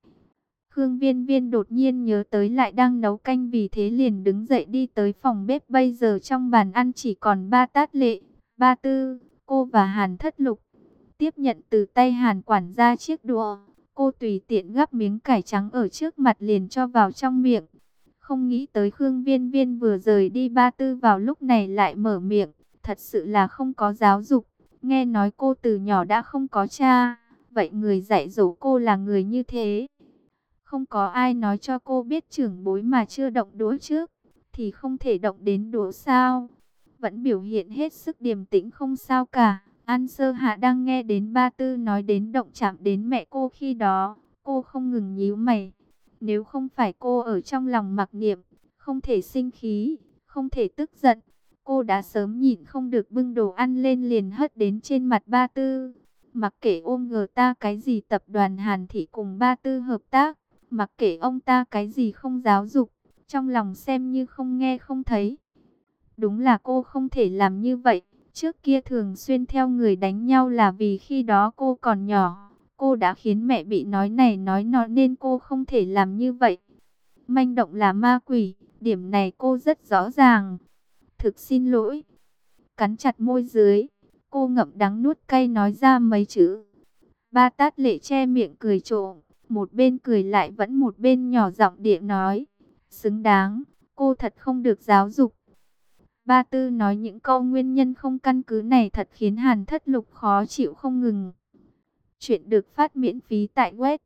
Khương Viên Viên đột nhiên nhớ tới lại đang nấu canh, vì thế liền đứng dậy đi tới phòng bếp. Bây giờ trong bàn ăn chỉ còn Ba Tát Lệ, Ba Tư, cô và Hàn Thất Lục. Tiếp nhận từ tay Hàn quản gia chiếc đũa, cô tùy tiện gắp miếng cải trắng ở trước mặt liền cho vào trong miệng. Không nghĩ tới Khương Viên Viên vừa rời đi, Ba Tư vào lúc này lại mở miệng, thật sự là không có giáo dục. Nghe nói cô từ nhỏ đã không có cha, vậy người dạy dỗ cô là người như thế. Không có ai nói cho cô biết trưởng bối mà chưa động đũa trước, thì không thể động đến đũa sao? Vẫn biểu hiện hết sức điềm tĩnh không sao cả. An Sơ Hạ đang nghe đến Ba Tư nói đến động chạm đến mẹ cô khi đó, cô không ngừng nhíu mày. Nếu không phải cô ở trong lòng mặc niệm, không thể sinh khí, không thể tức giận, cô đã sớm nhịn không được bưng đồ ăn lên liền hất đến trên mặt Ba Tư. Mặc kệ ôm ngờ ta cái gì tập đoàn Hàn Thị cùng Ba Tư hợp tác, mặc kệ ông ta cái gì không giáo dục, trong lòng xem như không nghe không thấy. Đúng là cô không thể làm như vậy. Trước kia thường xuyên theo người đánh nhau là vì khi đó cô còn nhỏ. Cô đã khiến mẹ bị nói này nói nọ nên cô không thể làm như vậy. Manh động là ma quỷ, điểm này cô rất rõ ràng. Thực xin lỗi. Cắn chặt môi dưới, cô ngậm đắng nuốt cay nói ra mấy chữ. Ba Tát Lệ che miệng cười trộm, một bên cười lại vẫn một bên nhỏ giọng điện nói. Xứng đáng, cô thật không được giáo dục. Ba Tư nói những câu nguyên nhân không căn cứ này thật khiến Hàn Thất Lục khó chịu không ngừng. Chuyện được phát miễn phí tại web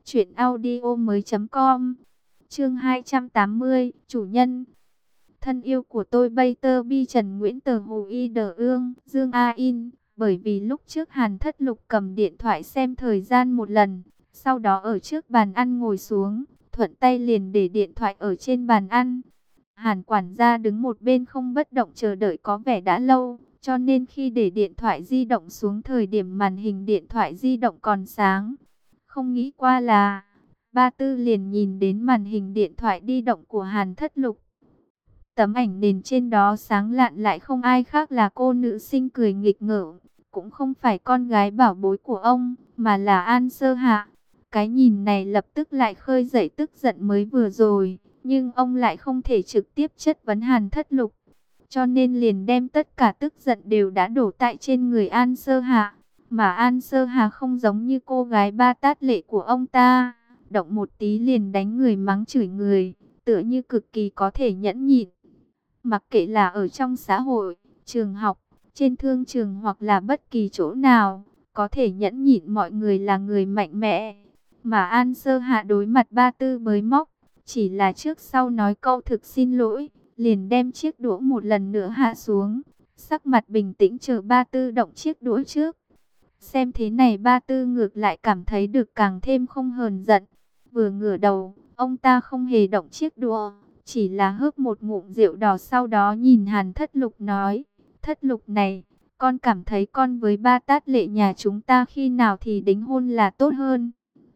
truyệnaudiomoi.com. Chương 280, chủ nhân. Thân yêu của tôi Bay Tơ Bi Trần Nguyễn Tờ Hồ Y Đờ Ương, Dương A In. Bởi vì lúc trước Hàn Thất Lục cầm điện thoại xem thời gian một lần, sau đó ở trước bàn ăn ngồi xuống, thuận tay liền để điện thoại ở trên bàn ăn. Hàn quản gia đứng một bên không bất động chờ đợi có vẻ đã lâu, cho nên khi để điện thoại di động xuống thời điểm màn hình điện thoại di động còn sáng. Không nghĩ qua là, Ba Tư liền nhìn đến màn hình điện thoại di động của Hàn Thất Lục. Tấm ảnh nền trên đó sáng lạn lại không ai khác là cô nữ sinh cười nghịch ngợm, cũng không phải con gái bảo bối của ông, mà là An Sơ Hạ. Cái nhìn này lập tức lại khơi dậy tức giận mới vừa rồi. Nhưng ông lại không thể trực tiếp chất vấn Hàn Thất Lục, cho nên liền đem tất cả tức giận đều đã đổ tại trên người An Sơ Hà. Mà An Sơ Hà không giống như cô gái Ba Tát Lệ của ông ta, động một tí liền đánh người mắng chửi người, tựa như cực kỳ có thể nhẫn nhịn. Mặc kệ là ở trong xã hội, trường học, trên thương trường hoặc là bất kỳ chỗ nào, có thể nhẫn nhịn mọi người là người mạnh mẽ. Mà An Sơ Hạ đối mặt Ba Tư mới móc, chỉ là trước sau nói câu thực xin lỗi, liền đem chiếc đũa một lần nữa hạ xuống. Sắc mặt bình tĩnh chờ Ba Tư động chiếc đũa trước. Xem thế này Ba Tư ngược lại cảm thấy được càng thêm không hờn giận. Vừa ngửa đầu, ông ta không hề động chiếc đũa, chỉ là hớp một ngụm rượu đỏ, sau đó nhìn Hàn Thất Lục nói. Thất Lục này, con cảm thấy con với Ba Tát Lệ nhà chúng ta khi nào thì đính hôn là tốt hơn?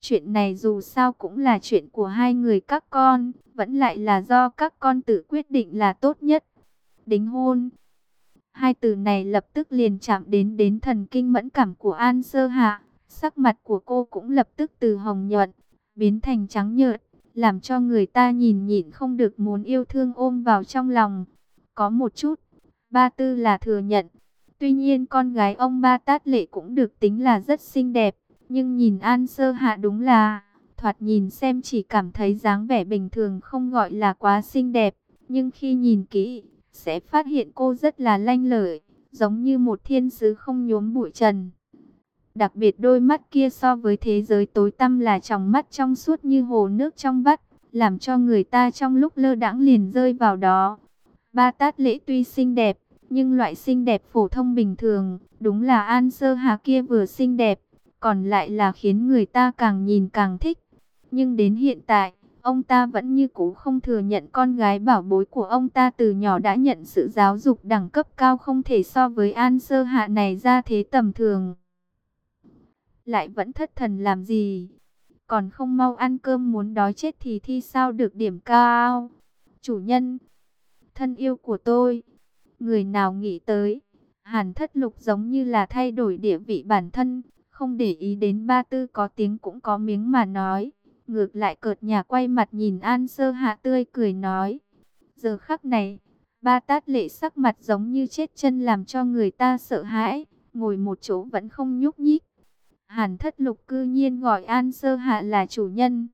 Chuyện này dù sao cũng là chuyện của hai người các con, vẫn lại là do các con tự quyết định là tốt nhất. Đính hôn. Hai từ này lập tức liền chạm đến thần kinh mẫn cảm của An Sơ Hạ. Sắc mặt của cô cũng lập tức từ hồng nhuận, biến thành trắng nhợt, làm cho người ta nhìn nhịn không được muốn yêu thương ôm vào trong lòng. Có một chút, Ba Tư là thừa nhận. Tuy nhiên con gái ông Ba Tát Lệ cũng được tính là rất xinh đẹp. Nhưng nhìn An Sơ Hạ đúng là, thoạt nhìn xem chỉ cảm thấy dáng vẻ bình thường không gọi là quá xinh đẹp. Nhưng khi nhìn kỹ, sẽ phát hiện cô rất là lanh lợi, giống như một thiên sứ không nhuốm bụi trần. Đặc biệt đôi mắt kia so với thế giới tối tăm là tròng mắt trong suốt như hồ nước trong vắt, làm cho người ta trong lúc lơ đãng liền rơi vào đó. Ba Tát Lễ tuy xinh đẹp, nhưng loại xinh đẹp phổ thông bình thường, đúng là An Sơ Hà kia vừa xinh đẹp, còn lại là khiến người ta càng nhìn càng thích. Nhưng đến hiện tại, ông ta vẫn như cũ không thừa nhận con gái bảo bối của ông ta từ nhỏ đã nhận sự giáo dục đẳng cấp cao không thể so với An Sơ Hạ này ra thế tầm thường. Lại vẫn thất thần làm gì? Còn không mau ăn cơm, muốn đói chết thì thi sao được điểm cao. Chủ nhân, thân yêu của tôi, người nào nghĩ tới, Hàn Thất Lục giống như là thay đổi địa vị bản thân, không để ý đến Ba Tư có tiếng cũng có miếng mà nói. Ngược lại cợt nhả quay mặt nhìn An Sơ Hạ tươi cười nói. Giờ khắc này, Ba Tát Lệ sắc mặt giống như chết chân làm cho người ta sợ hãi, ngồi một chỗ vẫn không nhúc nhích. Hàn Thất Lục cư nhiên gọi An Sơ Hạ là chủ nhân.